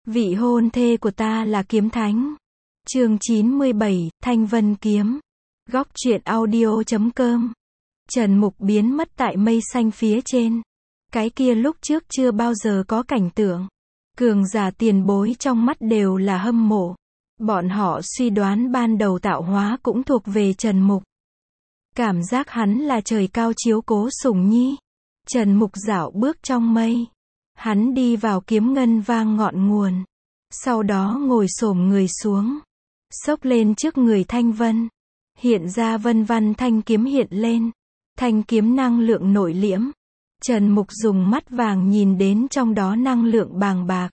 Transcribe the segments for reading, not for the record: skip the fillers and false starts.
Vị hôn thê của ta là kiếm thánh. Chương 97, Thanh Vân kiếm. Góc truyện audio.com. Trần Mục biến mất tại mây xanh phía trên. Cái kia lúc trước chưa bao giờ có cảnh tượng. Cường giả tiền bối trong mắt đều là hâm mộ. Bọn họ suy đoán ban đầu tạo hóa cũng thuộc về Trần Mục. Cảm giác hắn là trời cao chiếu cố sủng nhi. Trần Mục dạo bước trong mây. Hắn đi vào kiếm ngân vang ngọn nguồn. Sau đó ngồi xổm người xuống. Xốc lên trước người Thanh Vân. Hiện ra vân văn thanh kiếm hiện lên. Thanh kiếm năng lượng nội liễm. Trần Mục dùng mắt vàng nhìn đến trong đó năng lượng bàng bạc.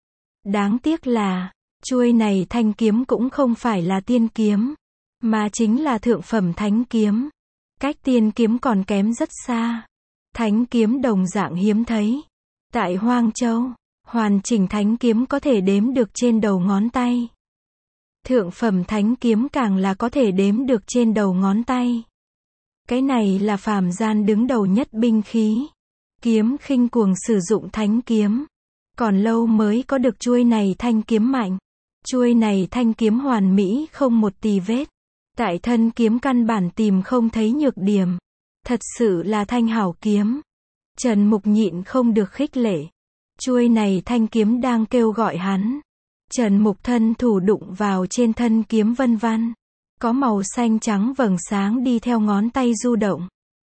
Đáng tiếc là, chuôi này thanh kiếm cũng không phải là tiên kiếm, mà chính là thượng phẩm thánh kiếm. Cách tiên kiếm còn kém rất xa. Thánh kiếm đồng dạng hiếm thấy. Tại Hoang Châu, hoàn chỉnh thánh kiếm có thể đếm được trên đầu ngón tay. Thượng phẩm thánh kiếm càng là có thể đếm được trên đầu ngón tay. Cái này là phàm gian đứng đầu nhất binh khí. Kiếm khinh cuồng sử dụng thánh kiếm. Còn lâu mới có được chuôi này thanh kiếm mạnh. Chuôi này thanh kiếm hoàn mỹ không một tì vết. Tại thân kiếm căn bản tìm không thấy nhược điểm. Thật sự là thanh hảo kiếm. Trần Mục nhịn không được khích lệ. Chuôi này thanh kiếm đang kêu gọi hắn. Trần Mục thân thủ đụng vào trên thân kiếm vân văn. Có màu xanh trắng vầng sáng đi theo ngón tay du động.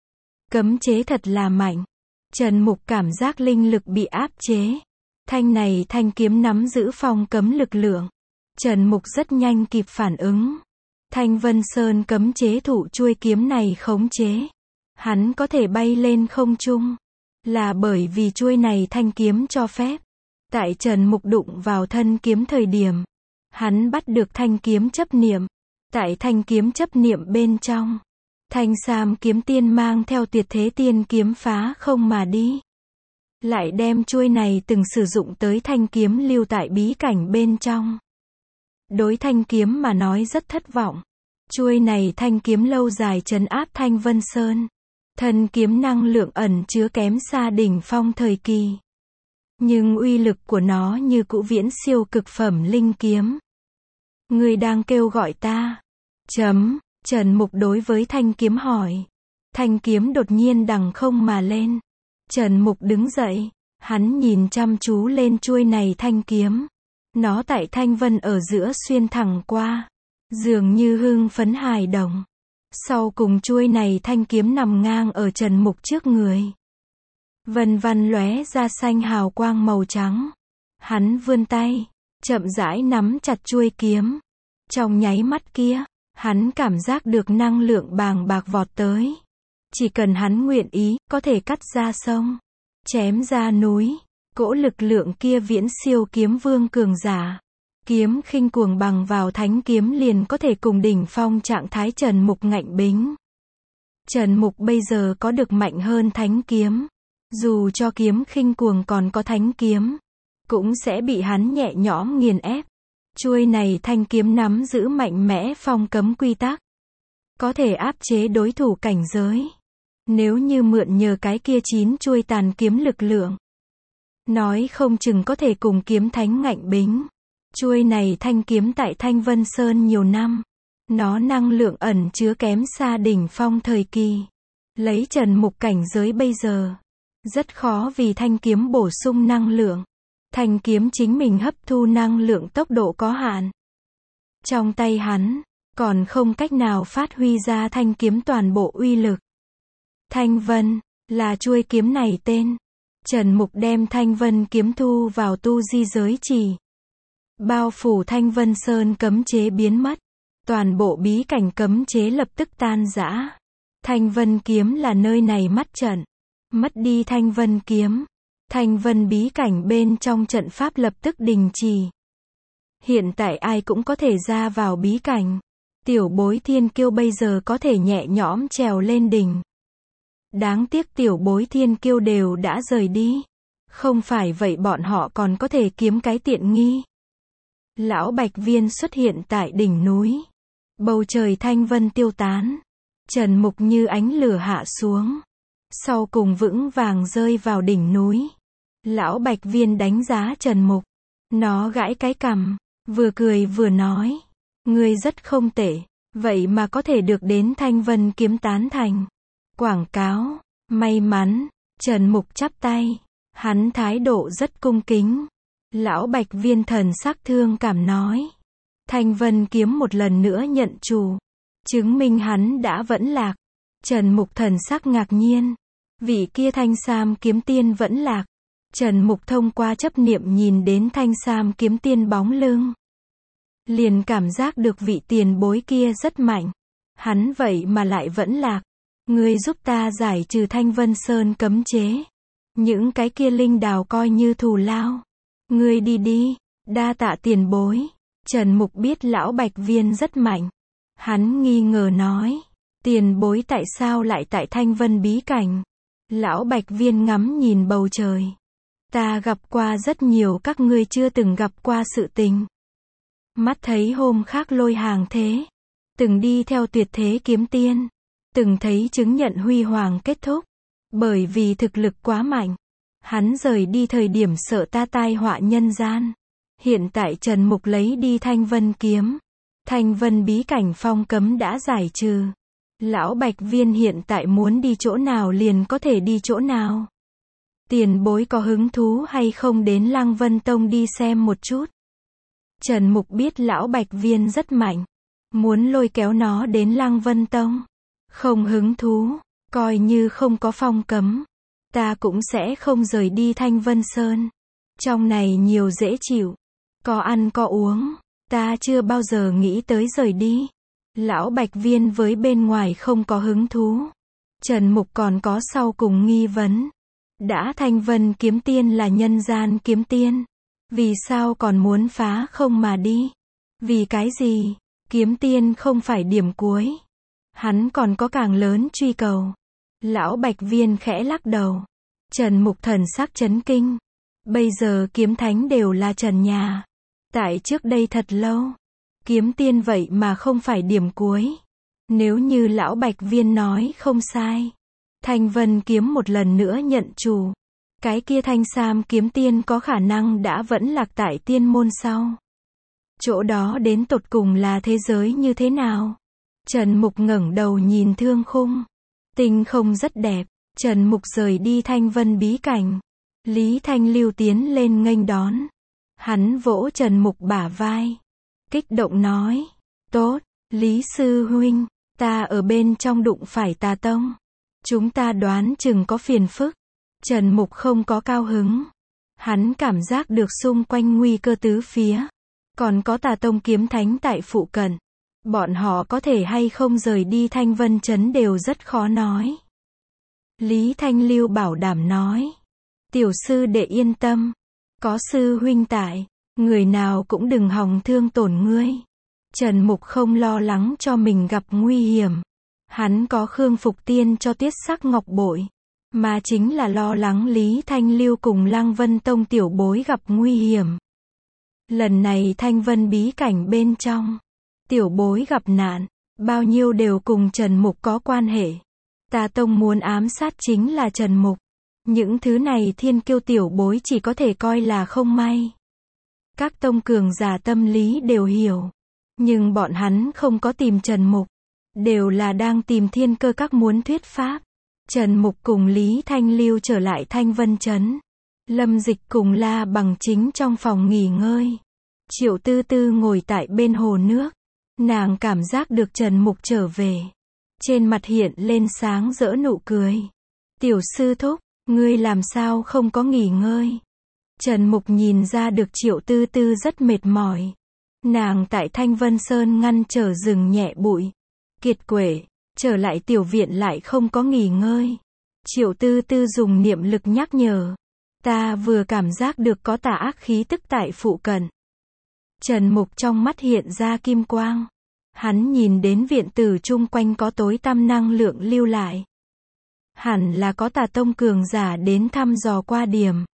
Cấm chế thật là mạnh. Trần Mục cảm giác linh lực bị áp chế. Thanh kiếm nắm giữ phong cấm lực lượng. Trần Mục rất nhanh kịp phản ứng. Thanh Vân Sơn cấm chế thủ chuôi kiếm này khống chế. Hắn có thể bay lên không trung. Là bởi vì chuôi này thanh kiếm cho phép. Tại Trần Mục đụng vào thân kiếm thời điểm. Hắn bắt được thanh kiếm chấp niệm. Tại thanh kiếm chấp niệm bên trong. Thanh Sam kiếm tiên mang theo tuyệt thế tiên kiếm phá không mà đi. Lại đem chuôi này từng sử dụng tới thanh kiếm lưu tại bí cảnh bên trong. Đối thanh kiếm mà nói rất thất vọng. Chuôi này thanh kiếm lâu dài trấn áp Thanh Vân Sơn. Thân kiếm năng lượng ẩn chứa kém xa đỉnh phong thời kỳ. Nhưng uy lực của nó như cũ viễn siêu cực phẩm linh kiếm. Người đang kêu gọi ta. Trần Mục đối với thanh kiếm hỏi. Thanh kiếm đột nhiên đằng không mà lên. Trần Mục đứng dậy. Hắn nhìn chăm chú lên chuôi này thanh kiếm. Nó tại Thanh Vân ở giữa xuyên thẳng qua. Dường như hưng phấn hài đồng. Sau cùng chuôi này thanh kiếm nằm ngang ở Trần Mục trước người. Vân văn lóe ra xanh hào quang màu trắng. Hắn vươn tay, chậm rãi nắm chặt chuôi kiếm. Trong nháy mắt kia, hắn cảm giác được năng lượng bàng bạc vọt tới. Chỉ cần hắn nguyện ý, có thể cắt ra sông, chém ra núi. Cỗ lực lượng kia viễn siêu kiếm vương cường giả. Kiếm khinh cuồng bằng vào thánh kiếm liền có thể cùng đỉnh phong trạng thái Trần Mục ngạnh bính. Trần Mục bây giờ có được mạnh hơn thánh kiếm. Dù cho kiếm khinh cuồng còn có thánh kiếm, cũng sẽ bị hắn nhẹ nhõm nghiền ép. Chuôi này thanh kiếm nắm giữ mạnh mẽ phong cấm quy tắc. Có thể áp chế đối thủ cảnh giới. Nếu như mượn nhờ cái kia 9 chuôi tàn kiếm lực lượng, nói không chừng có thể cùng kiếm thánh ngạnh bính. Chuôi này thanh kiếm tại Thanh Vân Sơn nhiều năm. Nó năng lượng ẩn chứa kém xa đỉnh phong thời kỳ. Lấy Trần Mục cảnh giới bây giờ, rất khó vì thanh kiếm bổ sung năng lượng. Thanh kiếm chính mình hấp thu năng lượng tốc độ có hạn. Trong tay hắn, còn không cách nào phát huy ra thanh kiếm toàn bộ uy lực. Thanh Vân, là chuôi kiếm này tên. Trần Mục đem Thanh Vân kiếm thu vào tu di giới trì. Bao phủ Thanh Vân Sơn cấm chế biến mất. Toàn bộ bí cảnh cấm chế lập tức tan rã. Thanh Vân kiếm là nơi này mắt trận. Mất đi Thanh Vân kiếm. Thanh Vân bí cảnh bên trong trận pháp lập tức đình chỉ. Hiện tại ai cũng có thể ra vào bí cảnh. Tiểu bối thiên kiêu bây giờ có thể nhẹ nhõm trèo lên đỉnh. Đáng tiếc tiểu bối thiên kiêu đều đã rời đi. Không phải vậy bọn họ còn có thể kiếm cái tiện nghi. Lão Bạch Viên xuất hiện tại đỉnh núi. Bầu trời thanh vân tiêu tán. Trần Mục như ánh lửa hạ xuống. Sau cùng vững vàng rơi vào đỉnh núi. Lão Bạch Viên đánh giá Trần Mục. Nó gãi cái cằm, vừa cười vừa nói. Ngươi rất không tệ, vậy mà có thể được đến Thanh Vân Kiếm tán thành. Quảng cáo, may mắn, Trần Mục chắp tay. Hắn thái độ rất cung kính. Lão Bạch Viên thần sắc thương cảm nói. Thanh Vân Kiếm một lần nữa nhận chủ, chứng minh hắn đã vẫn lạc. Trần Mục thần sắc ngạc nhiên. Vị kia Thanh Sam Kiếm Tiên vẫn lạc. Trần Mục thông qua chấp niệm nhìn đến Thanh Sam Kiếm Tiên bóng lưng. Liền cảm giác được vị tiền bối kia rất mạnh. Hắn vậy mà lại vẫn lạc. Ngươi giúp ta giải trừ Thanh Vân Sơn cấm chế. Những cái kia linh đào coi như thù lao. Ngươi đi đi, đa tạ tiền bối. Trần Mục biết lão Bạch Viên rất mạnh. Hắn nghi ngờ nói. Tiền bối tại sao lại tại Thanh Vân bí cảnh? Lão Bạch Viên ngắm nhìn bầu trời. Ta gặp qua rất nhiều các ngươi chưa từng gặp qua sự tình. Mắt thấy hôm khác lôi hàng thế. Từng đi theo tuyệt thế kiếm tiên. Từng thấy chứng nhận huy hoàng kết thúc. Bởi vì thực lực quá mạnh. Hắn rời đi thời điểm sợ ta tai họa nhân gian. Hiện tại Trần Mục lấy đi Thanh Vân Kiếm. Thanh Vân bí cảnh phong cấm đã giải trừ. Lão Bạch Viên hiện tại muốn đi chỗ nào liền có thể đi chỗ nào. Tiền bối có hứng thú hay không đến Lăng Vân Tông đi xem một chút? Trần Mục biết lão Bạch Viên rất mạnh. Muốn lôi kéo nó đến Lăng Vân Tông. Không hứng thú, coi như không có phong cấm. Ta cũng sẽ không rời đi Thanh Vân Sơn. Trong này nhiều dễ chịu. Có ăn có uống. Ta chưa bao giờ nghĩ tới rời đi. Lão Bạch Viên với bên ngoài không có hứng thú. Trần Mục còn có sau cùng nghi vấn. Đã Thanh Vân Kiếm Tiên là nhân gian kiếm tiên. Vì sao còn muốn phá không mà đi? Vì cái gì? Kiếm tiên không phải điểm cuối. Hắn còn có càng lớn truy cầu. Lão Bạch Viên khẽ lắc đầu. Trần Mục thần sắc chấn kinh. Bây giờ kiếm thánh đều là trần nhà. Tại trước đây thật lâu. Kiếm tiên vậy mà không phải điểm cuối. Nếu như lão Bạch Viên nói không sai. Thanh Vân Kiếm một lần nữa nhận chủ. Cái kia Thanh Sam Kiếm Tiên có khả năng đã vẫn lạc tại tiên môn sau. Chỗ đó đến tột cùng là thế giới như thế nào? Trần Mục ngẩng đầu nhìn thương khung. Tinh không rất đẹp. Trần Mục rời đi Thanh Vân bí cảnh. Lý Thanh Lưu tiến lên nghênh đón. Hắn vỗ Trần Mục bả vai. Kích động nói. Tốt, Lý Sư Huynh. Ta ở bên trong đụng phải Tà Tông. Chúng ta đoán chừng có phiền phức. Trần Mục không có cao hứng. Hắn cảm giác được xung quanh nguy cơ tứ phía. Còn có Tà Tông kiếm thánh tại phụ cận. Bọn họ có thể hay không rời đi Thanh Vân Trấn đều rất khó nói. Lý Thanh Lưu bảo đảm nói. Tiểu sư đệ yên tâm. Có sư huynh tại. Người nào cũng đừng hòng thương tổn ngươi. Trần Mục không lo lắng cho mình gặp nguy hiểm. Hắn có Khương Phục Tiên cho Tuyết Sắc Ngọc Bội. Mà chính là lo lắng Lý Thanh Lưu cùng Lăng Vân Tông tiểu bối gặp nguy hiểm. Lần này Thanh Vân bí cảnh bên trong. Tiểu bối gặp nạn. Bao nhiêu đều cùng Trần Mục có quan hệ. Tà Tông muốn ám sát chính là Trần Mục. Những thứ này thiên kiêu tiểu bối chỉ có thể coi là không may. Các tông cường giả tâm lý đều hiểu. Nhưng bọn hắn không có tìm Trần Mục. Đều là đang tìm thiên cơ các muốn thuyết pháp. Trần Mục cùng Lý Thanh Lưu trở lại Thanh Vân Trấn. Lâm Dịch cùng La Bằng chính trong phòng nghỉ ngơi. Triệu Tư Tư ngồi tại bên hồ nước. Nàng cảm giác được Trần Mục trở về. Trên mặt hiện lên sáng rỡ nụ cười. Tiểu sư thúc, ngươi làm sao không có nghỉ ngơi? Trần Mục nhìn ra được Triệu Tư Tư rất mệt mỏi. Nàng tại Thanh Vân Sơn ngăn trở rừng nhẹ bụi. Kiệt quệ, trở lại tiểu viện lại không có nghỉ ngơi. Triệu Tư Tư dùng niệm lực nhắc nhở. Ta vừa cảm giác được có tà ác khí tức tại phụ cận. Trần Mục trong mắt hiện ra kim quang. Hắn nhìn đến viện tử chung quanh có tối tăm năng lượng lưu lại. Hẳn là có Tà Tông cường giả đến thăm dò qua điểm.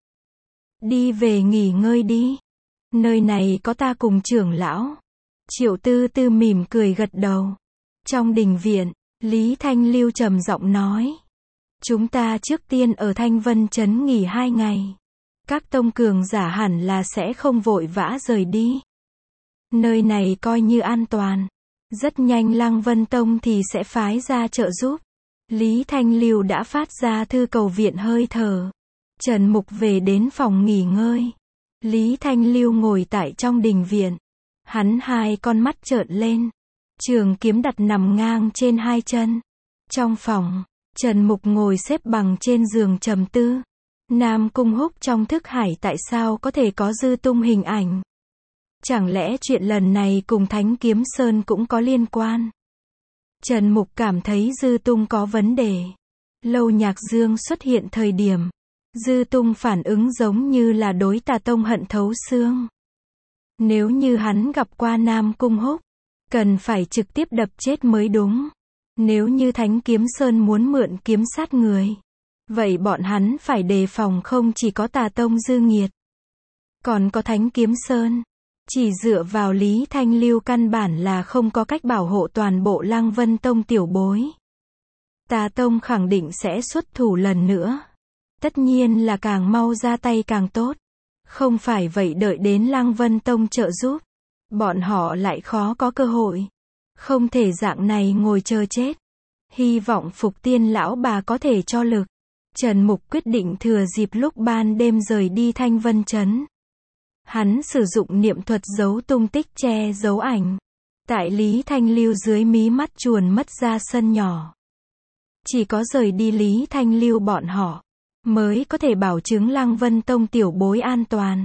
Đi về nghỉ ngơi đi. Nơi này có ta cùng trưởng lão. Triệu Tư Tư mỉm cười gật đầu. Trong đình viện, Lý Thanh Lưu trầm giọng nói. Chúng ta trước tiên ở Thanh Vân Trấn nghỉ 2 ngày. Các tông cường giả hẳn là sẽ không vội vã rời đi. Nơi này coi như an toàn. Rất nhanh Lăng Vân Tông thì sẽ phái ra trợ giúp. Lý Thanh Lưu đã phát ra thư cầu viện hơi thở. Trần Mục về đến phòng nghỉ ngơi. Lý Thanh Lưu ngồi tại trong đình viện. Hắn hai con mắt trợn lên. Trường kiếm đặt nằm ngang trên hai chân. Trong phòng, Trần Mục ngồi xếp bằng trên giường trầm tư. Nam Cung Húc trong thức hải tại sao có thể có Dư Tung hình ảnh? Chẳng lẽ chuyện lần này cùng Thánh Kiếm Sơn cũng có liên quan? Trần Mục cảm thấy Dư Tung có vấn đề. Lâu Nhạc Dương xuất hiện thời điểm, Dư Tung phản ứng giống như là đối Tà Tông hận thấu xương. Nếu như hắn gặp qua Nam Cung Húc, cần phải trực tiếp đập chết mới đúng. Nếu như Thánh Kiếm Sơn muốn mượn kiếm sát người, vậy bọn hắn phải đề phòng không chỉ có Tà Tông Dư Nghiệt, còn có Thánh Kiếm Sơn. Chỉ dựa vào Lý Thanh Lưu căn bản là không có cách bảo hộ toàn bộ Lăng Vân Tông tiểu bối. Tà Tông khẳng định sẽ xuất thủ lần nữa. Tất nhiên là càng mau ra tay càng tốt. Không phải vậy đợi đến Lăng Vân Tông trợ giúp, bọn họ lại khó có cơ hội. Không thể dạng này ngồi chờ chết. Hy vọng Phục Tiên lão bà có thể cho lực. Trần Mục quyết định thừa dịp lúc ban đêm rời đi Thanh Vân Trấn. Hắn sử dụng niệm thuật giấu tung tích che giấu ảnh. Tại Lý Thanh Lưu dưới mí mắt chuồn mất ra sân nhỏ. Chỉ có rời đi Lý Thanh Lưu bọn họ, mới có thể bảo chứng Lăng Vân Tông tiểu bối an toàn.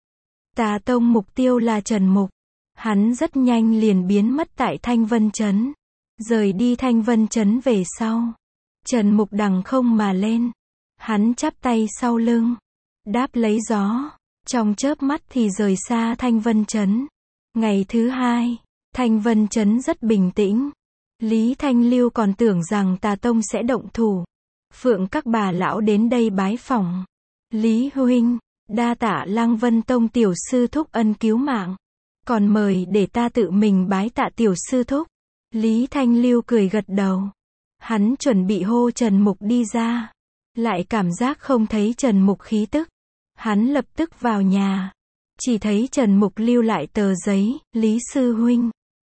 Tà Tông mục tiêu là Trần Mục. Hắn rất nhanh liền biến mất tại Thanh Vân Trấn. Rời đi Thanh Vân Trấn về sau, Trần Mục đằng không mà lên. Hắn chắp tay sau lưng, đáp lấy gió. Trong chớp mắt thì rời xa Thanh Vân Trấn. Ngày thứ hai, Thanh Vân Trấn rất bình tĩnh. Lý Thanh Lưu còn tưởng rằng Tà Tông sẽ động thủ. Phượng các bà lão đến đây bái phỏng. Lý huynh, đa tạ Lăng Vân Tông tiểu sư thúc ân cứu mạng. Còn mời để ta tự mình bái tạ tiểu sư thúc. Lý Thanh Lưu cười gật đầu. Hắn chuẩn bị hô Trần Mục đi ra. Lại cảm giác không thấy Trần Mục khí tức. Hắn lập tức vào nhà. Chỉ thấy Trần Mục lưu lại tờ giấy. Lý sư huynh,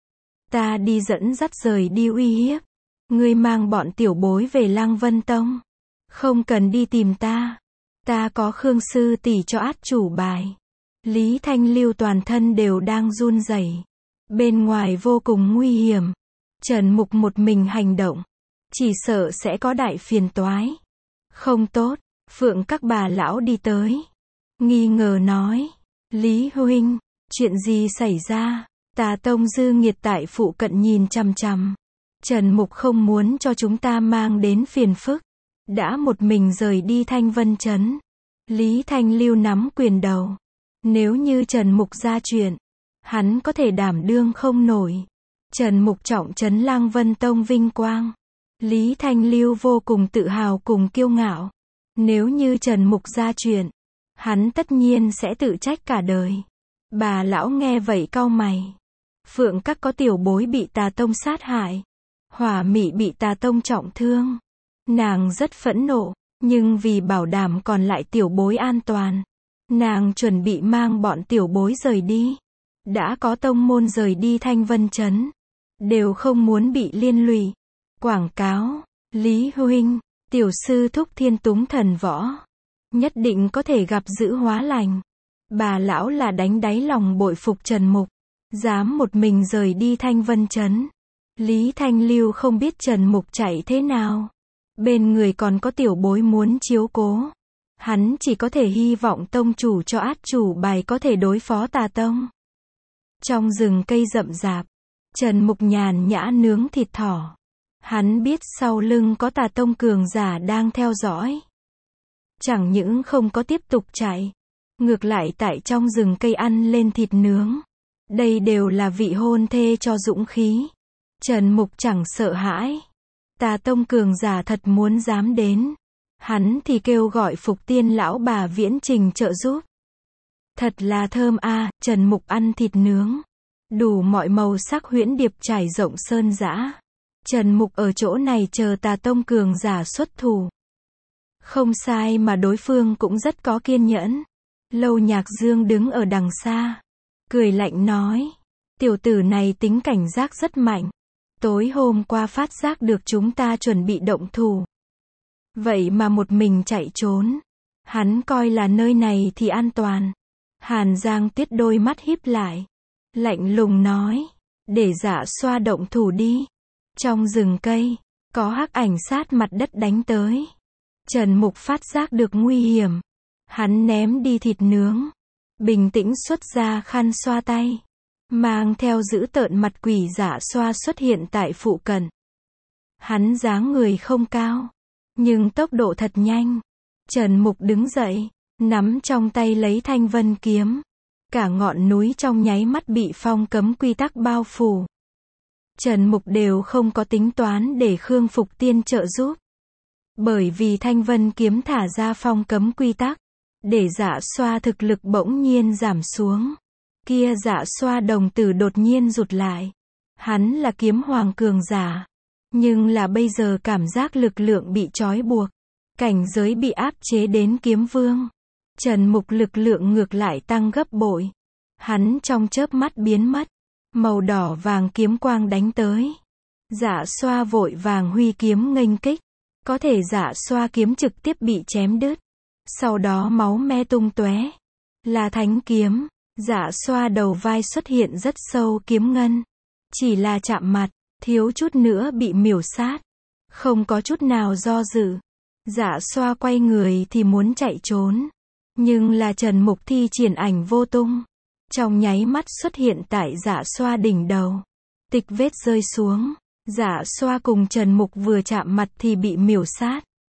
ta đi dẫn dắt rời đi uy hiếp. Ngươi mang bọn tiểu bối về Lăng Vân Tông. Không cần đi tìm ta. Ta có Khương sư tỷ cho át chủ bài. Lý Thanh Lưu toàn thân đều đang run rẩy. Bên ngoài vô cùng nguy hiểm. Trần Mục một mình hành động, chỉ sợ sẽ có đại phiền toái. Không tốt. Phượng các bà lão đi tới, nghi ngờ nói. Lý huynh, chuyện gì xảy ra? Tà Tông Dư Nghiệt tại phụ cận nhìn chằm chằm. Trần Mục không muốn cho chúng ta mang đến phiền phức. Đã một mình rời đi Thanh Vân Trấn. Lý Thanh Lưu nắm quyền đầu. Nếu như Trần Mục ra chuyện, hắn có thể đảm đương không nổi. Trần Mục trọng trấn Lăng Vân Tông vinh quang. Lý Thanh Lưu vô cùng tự hào cùng kiêu ngạo. Nếu như Trần Mục ra chuyện, hắn tất nhiên sẽ tự trách cả đời. Bà lão nghe vậy cau mày. Phượng các có tiểu bối bị Tà Tông sát hại. Hỏa Mị bị Tà Tông trọng thương. Nàng rất phẫn nộ, nhưng vì bảo đảm còn lại tiểu bối an toàn, nàng chuẩn bị mang bọn tiểu bối rời đi. Đã có tông môn rời đi Thanh Vân Trấn, đều không muốn bị liên lụy. Quảng cáo, Lý huynh, tiểu sư thúc thiên túng thần võ, nhất định có thể gặp dữ hóa lành. Bà lão là đánh đáy lòng bội phục Trần Mục, dám một mình rời đi Thanh Vân Trấn. Lý Thanh Lưu không biết Trần Mục chạy thế nào, bên người còn có tiểu bối muốn chiếu cố. Hắn chỉ có thể hy vọng tông chủ cho át chủ bài có thể đối phó Tà Tông. Trong rừng cây rậm rạp, Trần Mục nhàn nhã nướng thịt thỏ. Hắn biết sau lưng có Tà Tông cường giả đang theo dõi. Chẳng những không có tiếp tục chạy, ngược lại tại trong rừng cây ăn lên thịt nướng. Đây đều là vị hôn thê cho dũng khí. Trần Mục chẳng sợ hãi. Tà Tông cường giả thật muốn dám đến, hắn thì kêu gọi Phục Tiên lão bà viễn trình trợ giúp. Thật là thơm a. Trần Mục ăn thịt nướng, đủ mọi màu sắc huyễn điệp trải rộng sơn dã. Trần Mục ở chỗ này chờ Tà Tông cường giả xuất thủ. Không sai mà đối phương cũng rất có kiên nhẫn. Lâu Nhạc Dương đứng ở đằng xa, cười lạnh nói, tiểu tử này tính cảnh giác rất mạnh. Tối hôm qua phát giác được chúng ta chuẩn bị động thủ. Vậy mà một mình chạy trốn. Hắn coi là nơi này thì an toàn. Hàn Giang Tuyết đôi mắt híp lại, lạnh lùng nói, để Dạ Xoa động thủ đi. Trong rừng cây, có hắc ảnh sát mặt đất đánh tới. Trần Mục phát giác được nguy hiểm. Hắn ném đi thịt nướng, bình tĩnh xuất ra khăn xoa tay, mang theo dữ tợn mặt quỷ Dạ Xoa xuất hiện tại phụ cận. Hắn dáng người không cao, nhưng tốc độ thật nhanh. Trần Mục đứng dậy, nắm trong tay lấy thanh vân kiếm. Cả ngọn núi trong nháy mắt bị phong cấm quy tắc bao phủ. Trần Mục đều không có tính toán để Khương Phục Tiên trợ giúp. Bởi vì thanh vân kiếm thả ra phong cấm quy tắc, để Dạ Xoa thực lực bỗng nhiên giảm xuống. Kia Dạ Xoa đồng tử đột nhiên rụt lại. Hắn là kiếm hoàng cường giả, nhưng là bây giờ cảm giác lực lượng bị trói buộc. Cảnh giới bị áp chế đến kiếm vương. Trần Mục lực lượng ngược lại tăng gấp bội. Hắn trong chớp mắt biến mất. Màu đỏ vàng kiếm quang đánh tới. Dạ Xoa vội vàng huy kiếm nghênh kích. Có thể Dạ Xoa kiếm trực tiếp bị chém đứt. Sau đó máu me tung tóe. Là thánh kiếm. Dạ Xoa đầu vai xuất hiện rất sâu kiếm ngân. Chỉ là chạm mặt, thiếu chút nữa bị miểu sát. Không có chút nào do dự. Dạ Xoa quay người thì muốn chạy trốn. Nhưng là Trần Mục thi triển ảnh vô tung. Trong nháy mắt xuất hiện tại Dạ Xoa đỉnh đầu. Tịch vết rơi xuống. Dạ Xoa cùng Trần Mục vừa chạm mặt thì bị miểu sát.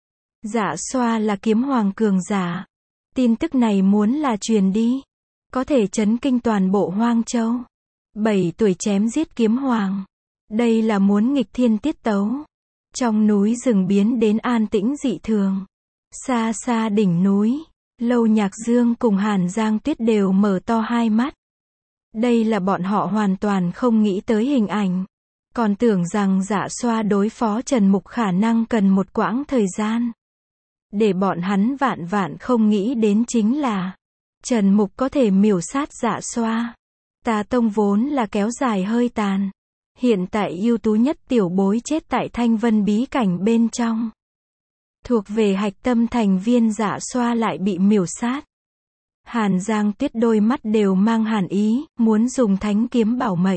Dạ Xoa là kiếm hoàng cường giả. Tin tức này muốn là truyền đi, có thể chấn kinh toàn bộ Hoang Châu. 7 tuổi chém giết kiếm hoàng. Đây là muốn nghịch thiên tiết tấu. Trong núi rừng biến đến an tĩnh dị thường. Xa xa đỉnh núi, Lâu Nhạc Dương cùng Hàn Giang Tuyết đều mở to hai mắt. Đây là bọn họ hoàn toàn không nghĩ tới hình ảnh. Còn tưởng rằng Dạ Xoa đối phó Trần Mục khả năng cần một quãng thời gian. Để bọn hắn vạn vạn không nghĩ đến chính là Trần Mục có thể miểu sát Dạ Xoa. Tà Tông vốn là kéo dài hơi tàn. Hiện tại ưu tú nhất tiểu bối chết tại Thanh Vân bí cảnh bên trong. Thuộc về hạch tâm thành viên Dạ Xoa lại bị miểu sát. Hàn Giang Tuyết đôi mắt đều mang hàn ý, muốn dùng thánh kiếm bảo mệnh.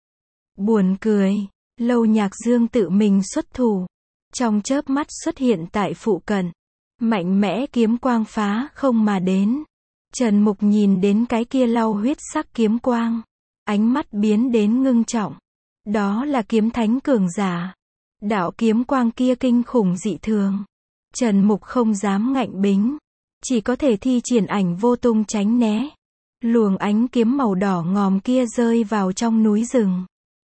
Buồn cười, Lâu Nhạc Dương tự mình xuất thủ. Trong chớp mắt xuất hiện tại phụ cận. Mạnh mẽ kiếm quang phá không mà đến. Trần Mục nhìn đến cái kia lau huyết sắc kiếm quang. Ánh mắt biến đến ngưng trọng. Đó là kiếm thánh cường giả. Đạo kiếm quang kia kinh khủng dị thường. Trần Mục không dám ngạnh bính. Chỉ có thể thi triển ảnh vô tung tránh né. Luồng ánh kiếm màu đỏ ngòm kia rơi vào trong núi rừng.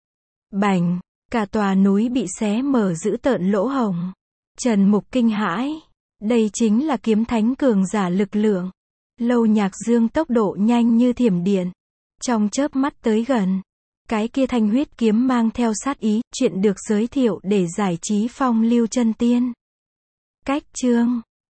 Bành, cả tòa núi bị xé mở dữ tợn lỗ hổng. Trần Mục kinh hãi. Đây chính là kiếm thánh cường giả lực lượng. Lâu Nhạc Dương tốc độ nhanh như thiểm điện. Trong chớp mắt tới gần. Cái kia thanh huyết kiếm mang theo sát ý, chuyện được giới thiệu để giải trí phong lưu chân tiên. Cách chương